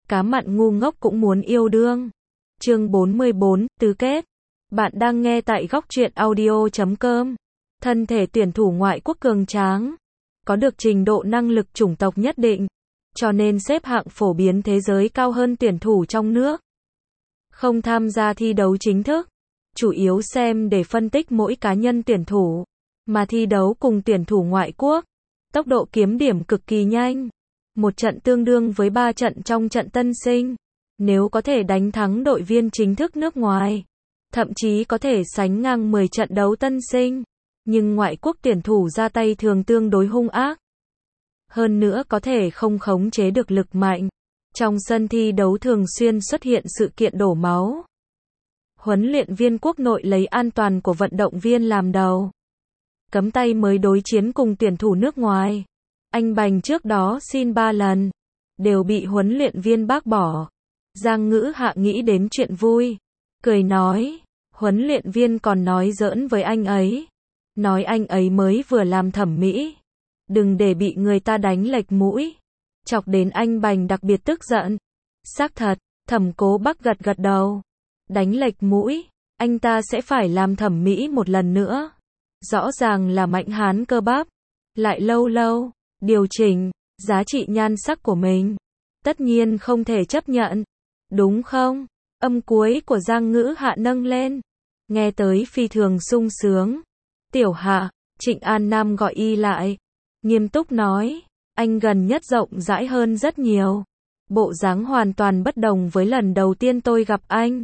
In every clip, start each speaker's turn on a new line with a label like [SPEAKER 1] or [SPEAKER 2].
[SPEAKER 1] cá mặn ngu ngốc cũng muốn yêu đương. Chương 44, tứ kết. Bạn đang nghe tại góc truyện audio.com. Thân thể tuyển thủ ngoại quốc cường tráng, có được trình độ năng lực chủng tộc nhất định, cho nên xếp hạng phổ biến thế giới cao hơn tuyển thủ trong nước. Không tham gia thi đấu chính thức, chủ yếu xem để phân tích mỗi cá nhân tuyển thủ, mà thi đấu cùng tuyển thủ ngoại quốc, tốc độ kiếm điểm cực kỳ nhanh. Một trận tương đương với 3 trận trong trận tân sinh. Nếu có thể đánh thắng đội viên chính thức nước ngoài, thậm chí có thể sánh ngang 10 trận đấu tân sinh. Nhưng ngoại quốc tuyển thủ ra tay thường tương đối hung ác. Hơn nữa có thể không khống chế được lực mạnh. Trong sân thi đấu thường xuyên xuất hiện sự kiện đổ máu. Huấn luyện viên quốc nội lấy an toàn của vận động viên làm đầu. Cấm tay mới đối chiến cùng tuyển thủ nước ngoài. Anh Bành trước đó xin 3 lần, đều bị huấn luyện viên bác bỏ. Giang Ngữ Hạ nghĩ đến chuyện vui, cười nói, huấn luyện viên còn nói giỡn với anh ấy. Nói anh ấy mới vừa làm thẩm mỹ, đừng để bị người ta đánh lệch mũi. Chọc đến anh Bành đặc biệt tức giận. Xác thật, Thẩm Cố Bắc gật gật đầu. Đánh lệch mũi, anh ta sẽ phải làm thẩm mỹ một lần nữa. Rõ ràng là mạnh hán cơ bắp, lại lâu lâu điều chỉnh giá trị nhan sắc của mình. Tất nhiên không thể chấp nhận, đúng không? Âm cuối của Giang Ngữ Hạ nâng lên, nghe tới phi thường sung sướng. Tiểu Hạ, Trịnh An Nam gọi y lại, nghiêm túc nói, anh gần nhất rộng rãi hơn rất nhiều. Bộ dáng hoàn toàn bất đồng với lần đầu tiên tôi gặp anh.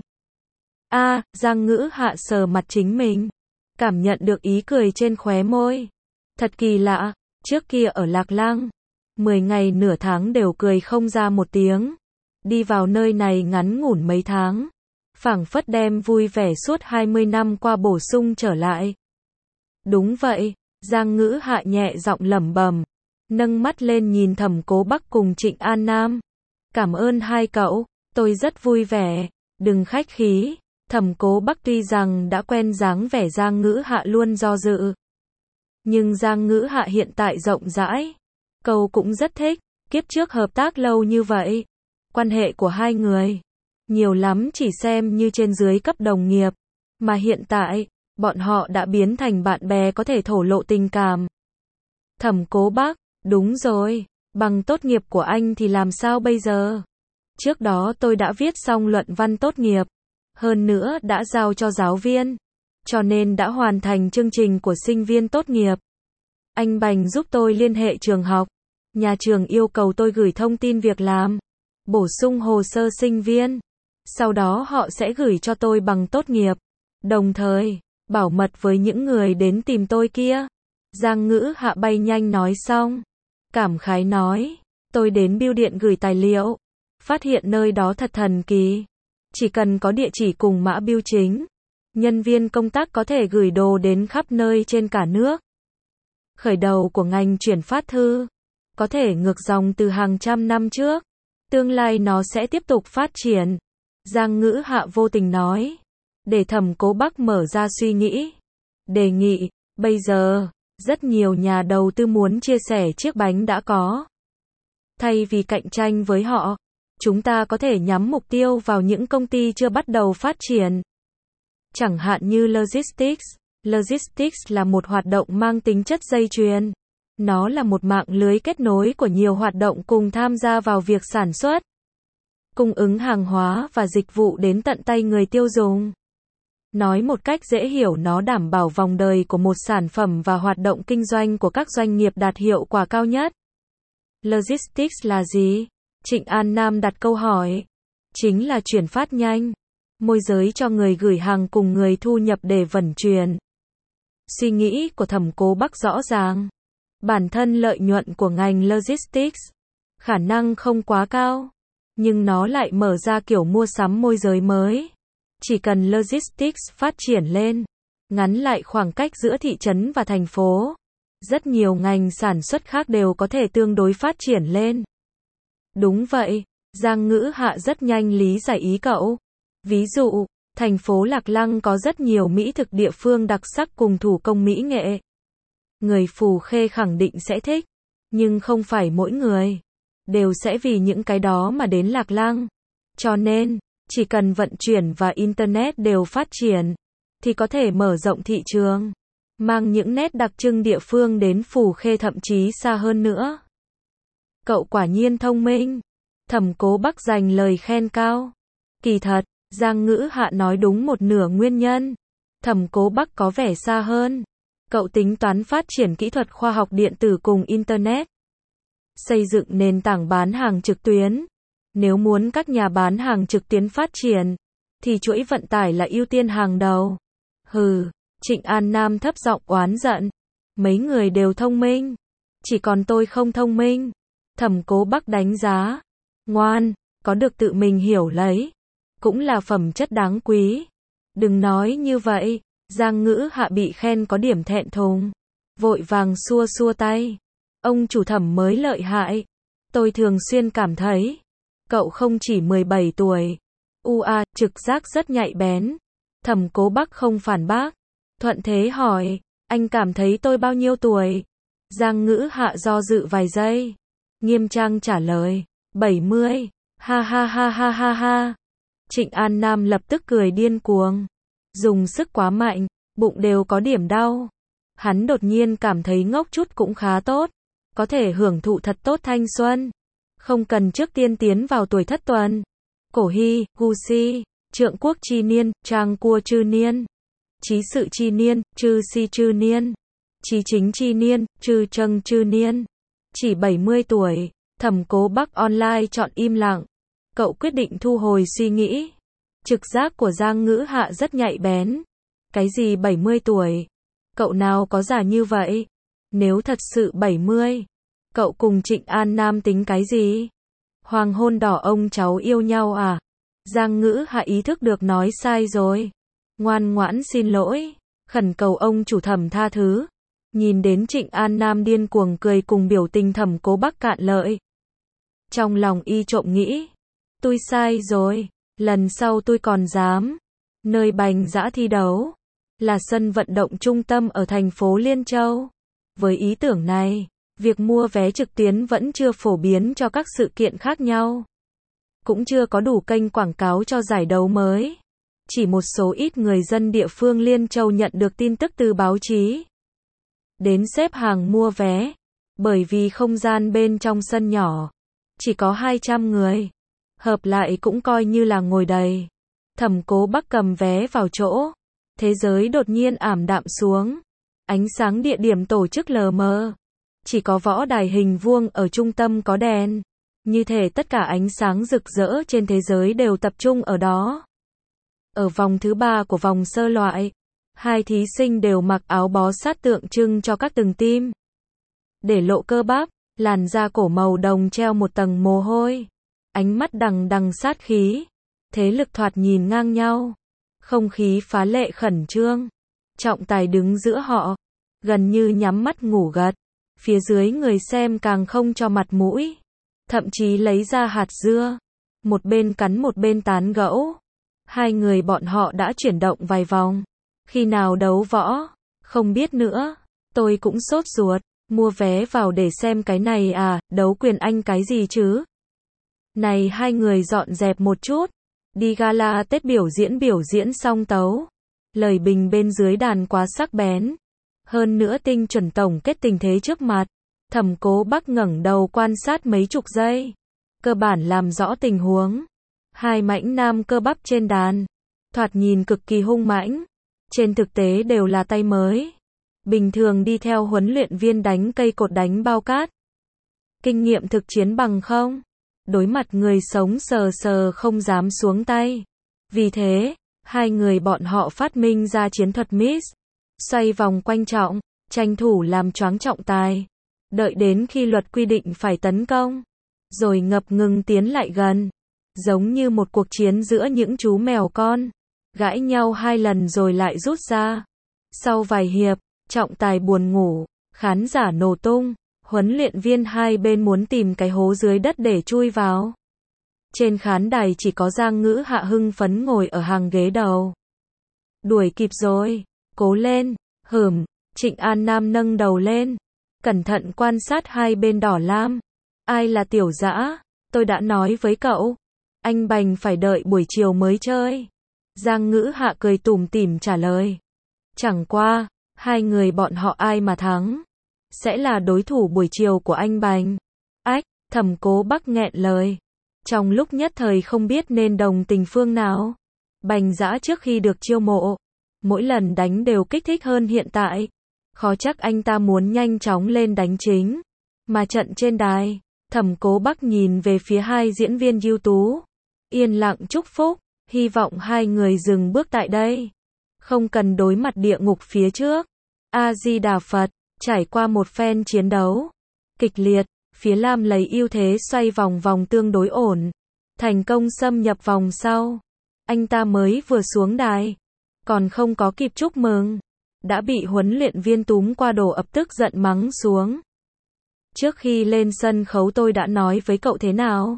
[SPEAKER 1] Giang Ngữ Hạ sờ mặt chính mình, cảm nhận được ý cười trên khóe môi. Thật kỳ lạ, trước kia ở Lạc Lăng, 10 ngày nửa tháng đều cười không ra một tiếng. Đi vào nơi này ngắn ngủn mấy tháng, phảng phất đem vui vẻ suốt 20 năm qua bổ sung trở lại. Đúng vậy, Giang Ngữ Hạ nhẹ giọng lẩm bẩm, nâng mắt lên nhìn Thẩm Cố Bắc cùng Trịnh An Nam. Cảm ơn hai cậu, tôi rất vui vẻ, đừng khách khí. Thẩm Cố Bắc tuy rằng đã quen dáng vẻ Giang Ngữ Hạ luôn do dự, nhưng Giang Ngữ Hạ hiện tại rộng rãi, cậu cũng rất thích. Kiếp trước hợp tác lâu như vậy, quan hệ của hai người nhiều lắm chỉ xem như trên dưới cấp đồng nghiệp, mà hiện tại bọn họ đã biến thành bạn bè có thể thổ lộ tình cảm. Thẩm Cố Bắc, đúng rồi, bằng tốt nghiệp của anh thì làm sao bây giờ? Trước đó tôi đã viết xong luận văn tốt nghiệp, hơn nữa đã giao cho giáo viên, cho nên đã hoàn thành chương trình của sinh viên tốt nghiệp. Anh Bành giúp tôi liên hệ trường học, nhà trường yêu cầu tôi gửi thông tin việc làm, bổ sung hồ sơ sinh viên, sau đó họ sẽ gửi cho tôi bằng tốt nghiệp, đồng thời bảo mật với những người đến tìm tôi kia. Giang Ngữ Hạ bay nhanh nói xong, cảm khái nói, tôi đến bưu điện gửi tài liệu, phát hiện nơi đó thật thần kỳ. Chỉ cần có địa chỉ cùng mã bưu chính, nhân viên công tác có thể gửi đồ đến khắp nơi trên cả nước. Khởi đầu của ngành chuyển phát thư, có thể ngược dòng từ hàng trăm năm trước, tương lai nó sẽ tiếp tục phát triển. Giang Ngữ Hạ vô tình nói, để Thẩm Cố Bắc mở ra suy nghĩ, đề nghị, bây giờ, rất nhiều nhà đầu tư muốn chia sẻ chiếc bánh đã có. Thay vì cạnh tranh với họ, chúng ta có thể nhắm mục tiêu vào những công ty chưa bắt đầu phát triển. Chẳng hạn như logistics. Logistics là một hoạt động mang tính chất dây chuyền. Nó là một mạng lưới kết nối của nhiều hoạt động cùng tham gia vào việc sản xuất, cung ứng hàng hóa và dịch vụ đến tận tay người tiêu dùng. Nói một cách dễ hiểu, nó đảm bảo vòng đời của một sản phẩm và hoạt động kinh doanh của các doanh nghiệp đạt hiệu quả cao nhất. Logistics là gì? Trịnh An Nam đặt câu hỏi. Chính là chuyển phát nhanh, môi giới cho người gửi hàng cùng người thu nhập để vận chuyển. Suy nghĩ của Thẩm Cố Bắc rõ ràng. Bản thân lợi nhuận của ngành logistics khả năng không quá cao, nhưng nó lại mở ra kiểu mua sắm môi giới mới. Chỉ cần logistics phát triển lên, ngắn lại khoảng cách giữa thị trấn và thành phố, rất nhiều ngành sản xuất khác đều có thể tương đối phát triển lên. Đúng vậy, Giang Ngữ Hạ rất nhanh lý giải ý cậu. Ví dụ, thành phố Lạc Lăng có rất nhiều mỹ thực địa phương đặc sắc cùng thủ công mỹ nghệ. Người Phù Khê khẳng định sẽ thích, nhưng không phải mỗi người. đều sẽ vì những cái đó mà đến Lạc Lăng. Cho nên, chỉ cần vận chuyển và Internet đều phát triển, thì có thể mở rộng thị trường, mang những nét đặc trưng địa phương đến Phù Khê thậm chí xa hơn nữa. Cậu quả nhiên thông minh. Thẩm Cố Bắc dành lời khen cao. Kỳ thật, Giang Ngữ Hạ nói đúng một nửa nguyên nhân. Thẩm Cố Bắc có vẻ xa hơn. Cậu tính toán phát triển kỹ thuật khoa học điện tử cùng Internet. Xây dựng nền tảng bán hàng trực tuyến. Nếu muốn các nhà bán hàng trực tuyến phát triển, thì chuỗi vận tải là ưu tiên hàng đầu. Hừ, Trịnh An Nam thấp giọng oán giận. Mấy người đều thông minh. Chỉ còn tôi không thông minh. Thẩm Cố Bắc đánh giá. Ngoan, có được tự mình hiểu lấy. Cũng là phẩm chất đáng quý. Đừng nói như vậy. Giang Ngữ Hạ bị khen có điểm thẹn thùng. Vội vàng xua xua tay. Ông chủ Thẩm mới lợi hại. Tôi thường xuyên cảm thấy. Cậu không chỉ 17 tuổi. Trực giác rất nhạy bén. Thẩm Cố Bắc không phản bác. Thuận thế hỏi. Anh cảm thấy tôi bao nhiêu tuổi? Giang Ngữ Hạ do dự vài giây. Nghiêm trang trả lời. 70. Ha ha ha ha ha ha. Trịnh An Nam lập tức cười điên cuồng. Dùng sức quá mạnh, bụng đều có điểm đau. Hắn đột nhiên cảm thấy ngốc chút cũng khá tốt. Có thể hưởng thụ thật tốt thanh xuân. Không cần trước tiên tiến vào tuổi thất tuần. Cổ hy, gu si, trượng quốc chi niên, trang cua chư niên. Chí sự chi niên, chư si chư niên. Chí chính chi niên, chư trâng chư niên. Chỉ 70 tuổi, Thẩm Cố Bắc online chọn im lặng. Cậu quyết định thu hồi suy nghĩ. Trực giác của Giang Ngữ Hạ rất nhạy bén. Cái gì 70 tuổi? Cậu nào có già như vậy? Nếu thật sự 70, cậu cùng Trịnh An Nam tính cái gì? Hoàng hôn đỏ ông cháu yêu nhau à? Giang Ngữ Hạ ý thức được nói sai rồi. Ngoan ngoãn xin lỗi, khẩn cầu ông chủ Thẩm tha thứ. Nhìn đến Trịnh An Nam điên cuồng cười cùng biểu tình Thẩm Cố Bắc cạn lợi. Trong lòng y trộm nghĩ, tôi sai rồi, lần sau tôi còn dám. Nơi bành dã thi đấu là sân vận động trung tâm ở thành phố Liên Châu. Với ý tưởng này, việc mua vé trực tuyến vẫn chưa phổ biến cho các sự kiện khác nhau. Cũng chưa có đủ kênh quảng cáo cho giải đấu mới. Chỉ một số ít người dân địa phương Liên Châu nhận được tin tức từ báo chí. Đến xếp hàng mua vé. Bởi vì không gian bên trong sân nhỏ. Chỉ có 200 người. Hợp lại cũng coi như là ngồi đầy. Thẩm Cố Bắc cầm vé vào chỗ. Thế giới đột nhiên ảm đạm xuống. Ánh sáng địa điểm tổ chức lờ mờ. Chỉ có võ đài hình vuông ở trung tâm có đèn. Như thể tất cả ánh sáng rực rỡ trên thế giới đều tập trung ở đó. Ở vòng thứ 3 của vòng sơ loại, hai thí sinh đều mặc áo bó sát tượng trưng cho các từng team. Để lộ cơ bắp, làn da cổ màu đồng treo một tầng mồ hôi. Ánh mắt đằng đằng sát khí. Thế lực thoạt nhìn ngang nhau. Không khí phá lệ khẩn trương. Trọng tài đứng giữa họ. Gần như nhắm mắt ngủ gật. Phía dưới người xem càng không cho mặt mũi. Thậm chí lấy ra hạt dưa. Một bên cắn một bên tán gẫu. Hai người bọn họ đã chuyển động vài vòng. Khi nào đấu võ? Không biết nữa. Tôi cũng sốt ruột. Mua vé vào để xem cái này à, đấu quyền Anh cái gì chứ? Này hai người dọn dẹp một chút. Đi gala Tết biểu diễn xong tấu. Lời bình bên dưới đàn quá sắc bén. Hơn nữa tinh chuẩn tổng kết tình thế trước mặt. Thẩm Cố Bắc ngẩng đầu quan sát mấy chục giây. Cơ bản làm rõ tình huống. Hai mãnh nam cơ bắp trên đàn. Thoạt nhìn cực kỳ hung mãnh. Trên thực tế đều là tay mới. Bình thường đi theo huấn luyện viên đánh cây cột đánh bao cát. Kinh nghiệm thực chiến bằng không. Đối mặt người sống sờ sờ không dám xuống tay. Vì thế, hai người bọn họ phát minh ra chiến thuật Miss. Xoay vòng quanh trọng, tranh thủ làm choáng trọng tài. Đợi đến khi luật quy định phải tấn công. Rồi ngập ngừng tiến lại gần. Giống như một cuộc chiến giữa những chú mèo con. Gãi nhau 2 lần rồi lại rút ra. Sau vài hiệp, trọng tài buồn ngủ, khán giả nổ tung. Huấn luyện viên hai bên muốn tìm cái hố dưới đất để chui vào. Trên khán đài chỉ có Giang Ngữ Hạ hưng phấn ngồi ở hàng ghế đầu. Đuổi kịp rồi, cố lên, Trịnh An Nam nâng đầu lên, cẩn thận quan sát hai bên đỏ lam. Ai là Tiểu Dã? Tôi đã nói với cậu. Anh Bành phải đợi buổi chiều mới chơi. Giang Ngữ Hạ cười tủm tỉm trả lời. Chẳng qua, hai người bọn họ ai mà thắng, sẽ là đối thủ buổi chiều của anh Bành. Ách, Thẩm Cố Bắc nghẹn lời. Trong lúc nhất thời không biết nên đồng tình phương nào. Bành Dã trước khi được chiêu mộ, mỗi lần đánh đều kích thích hơn hiện tại. Khó chắc anh ta muốn nhanh chóng lên đánh chính. Mà trận trên đài, Thẩm Cố Bắc nhìn về phía hai diễn viên ưu tú. Yên lặng chúc phúc, hy vọng hai người dừng bước tại đây. Không cần đối mặt địa ngục phía trước. A-di-đà Phật, trải qua một phen chiến đấu kịch liệt, phía Lam lấy ưu thế xoay vòng vòng tương đối ổn. Thành công xâm nhập vòng sau. Anh ta mới vừa xuống đài, còn không có kịp chúc mừng, đã bị huấn luyện viên túm qua đồ ập tức giận mắng xuống. Trước khi lên sân khấu tôi đã nói với cậu thế nào?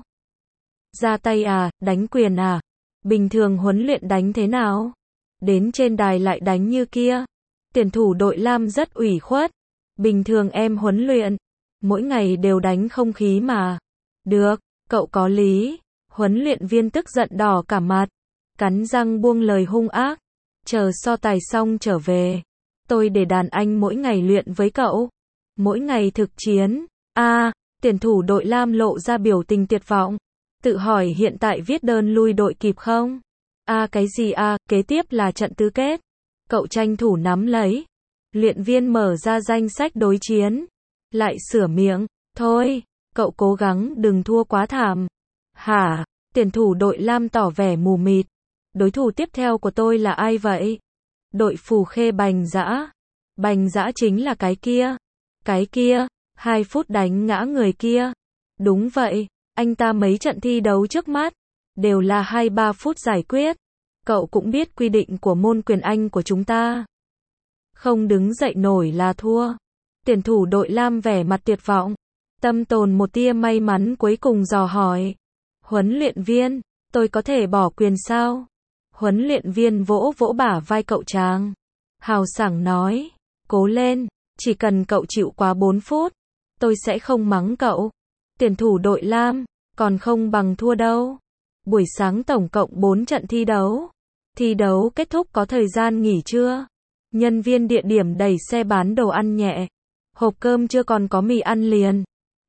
[SPEAKER 1] Ra tay à, đánh quyền à? Bình thường huấn luyện đánh thế nào? Đến trên đài lại đánh như kia. Tuyển thủ đội Lam rất ủy khuất. Bình thường em huấn luyện, mỗi ngày đều đánh không khí mà. Được, cậu có lý. Huấn luyện viên tức giận đỏ cả mặt, cắn răng buông lời hung ác. Chờ so tài xong trở về, tôi để đàn anh mỗi ngày luyện với cậu. Mỗi ngày thực chiến. Tuyển thủ đội Lam lộ ra biểu tình tuyệt vọng. Tự hỏi hiện tại viết đơn lui đội kịp không? Cái gì kế tiếp là trận tứ kết. Cậu tranh thủ nắm lấy. Luyện viên mở ra danh sách đối chiến. Lại sửa miệng. Thôi, cậu cố gắng đừng thua quá thảm. Hả? Tuyển thủ đội Lam tỏ vẻ mù mịt. Đối thủ tiếp theo của tôi là ai vậy? Đội Phù Khê Bành Dã. Bành Dã chính là cái kia. Cái kia, 2 phút đánh ngã người kia. Đúng vậy, anh ta mấy trận thi đấu trước mắt, đều là 2-3 phút giải quyết. Cậu cũng biết quy định của môn quyền Anh của chúng ta. Không đứng dậy nổi là thua. Tuyển thủ đội Lam vẻ mặt tuyệt vọng. Tâm tồn một tia may mắn cuối cùng dò hỏi. Huấn luyện viên, tôi có thể bỏ quyền sao? Huấn luyện viên vỗ vỗ bả vai cậu chàng. Hào sảng nói. Cố lên, chỉ cần cậu chịu quá 4 phút, tôi sẽ không mắng cậu. Tuyển thủ đội Lam, còn không bằng thua đâu. Buổi sáng tổng cộng 4 trận thi đấu. Thi đấu kết thúc có thời gian nghỉ trưa. Nhân viên địa điểm đẩy xe bán đồ ăn nhẹ. Hộp cơm chưa còn có mì ăn liền.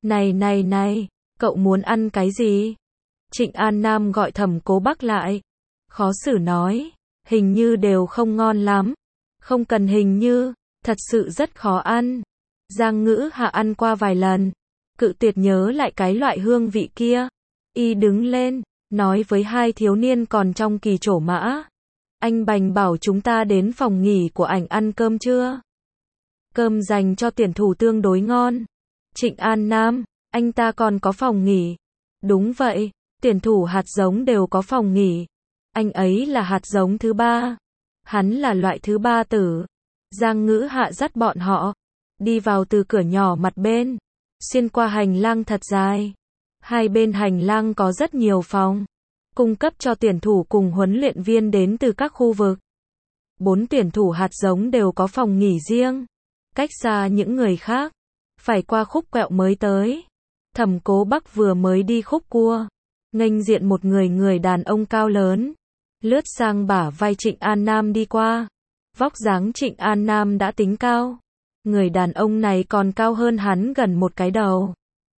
[SPEAKER 1] Này, cậu muốn ăn cái gì? Trịnh An Nam gọi Thẩm Cố Bắc lại. Khó xử nói, hình như đều không ngon lắm. Không cần hình như, thật sự rất khó ăn. Giang Ngữ Hạ ăn qua vài lần, cự tuyệt nhớ lại cái loại hương vị kia. Y đứng lên, nói với hai thiếu niên còn trong kỳ trổ mã. Anh Bành bảo chúng ta đến phòng nghỉ của ảnh ăn cơm trưa. Cơm dành cho tuyển thủ tương đối ngon. Trịnh An Nam, anh ta còn có phòng nghỉ. Đúng vậy, tuyển thủ hạt giống đều có phòng nghỉ. Anh ấy là hạt giống thứ 3. Hắn là loại thứ 3 tử. Giang Ngữ Hạ dắt bọn họ đi vào từ cửa nhỏ mặt bên, xuyên qua hành lang thật dài. Hai bên hành lang có rất nhiều phòng, cung cấp cho tuyển thủ cùng huấn luyện viên đến từ các khu vực. 4 tuyển thủ hạt giống đều có phòng nghỉ riêng, cách xa những người khác, phải qua khúc quẹo mới tới. Thẩm Cố Bắc vừa mới đi khúc cua, nghênh diện một người đàn ông cao lớn, lướt sang bả vai Trịnh An Nam đi qua. Vóc dáng Trịnh An Nam đã tính cao. Người đàn ông này còn cao hơn hắn gần một cái đầu.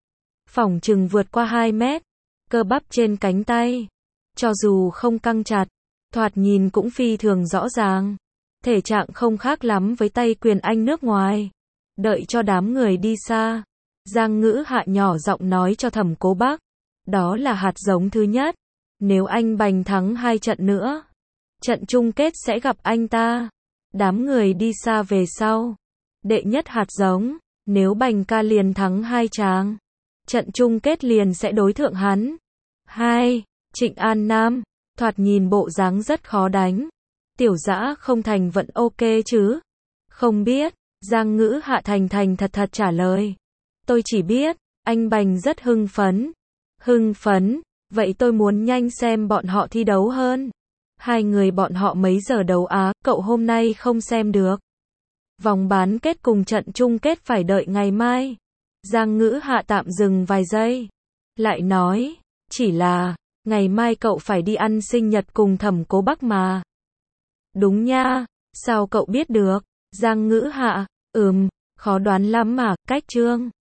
[SPEAKER 1] Phỏng chừng vượt qua 2 mét. Cơ bắp trên cánh tay, cho dù không căng chặt, thoạt nhìn cũng phi thường rõ ràng. Thể trạng không khác lắm với tay quyền Anh nước ngoài. Đợi cho đám người đi xa, Giang Ngữ Hạ nhỏ giọng nói cho Thẩm Cố Bắc. Đó là hạt giống thứ nhất. Nếu anh Bành thắng 2 trận nữa, trận chung kết sẽ gặp anh ta. Đám người đi xa về sau. Đệ nhất hạt giống, nếu Bành ca liền thắng 2 chàng, trận chung kết liền sẽ đối thượng hắn. 2. Trịnh An Nam, thoạt nhìn bộ dáng rất khó đánh. Tiểu Dã không thành vẫn ok chứ? Không biết, Giang Ngữ Hạ thành thật trả lời. Tôi chỉ biết, anh Bành rất hưng phấn. Hưng phấn, vậy tôi muốn nhanh xem bọn họ thi đấu hơn. Hai người bọn họ mấy giờ đấu á, cậu hôm nay không xem được. Vòng bán kết cùng trận chung kết phải đợi ngày mai. Giang Ngữ Hạ tạm dừng vài giây. Lại nói, chỉ là, ngày mai cậu phải đi ăn sinh nhật cùng Thẩm Cố Bắc mà. Đúng nha, sao cậu biết được? Giang Ngữ Hạ, khó đoán lắm mà, cách Trương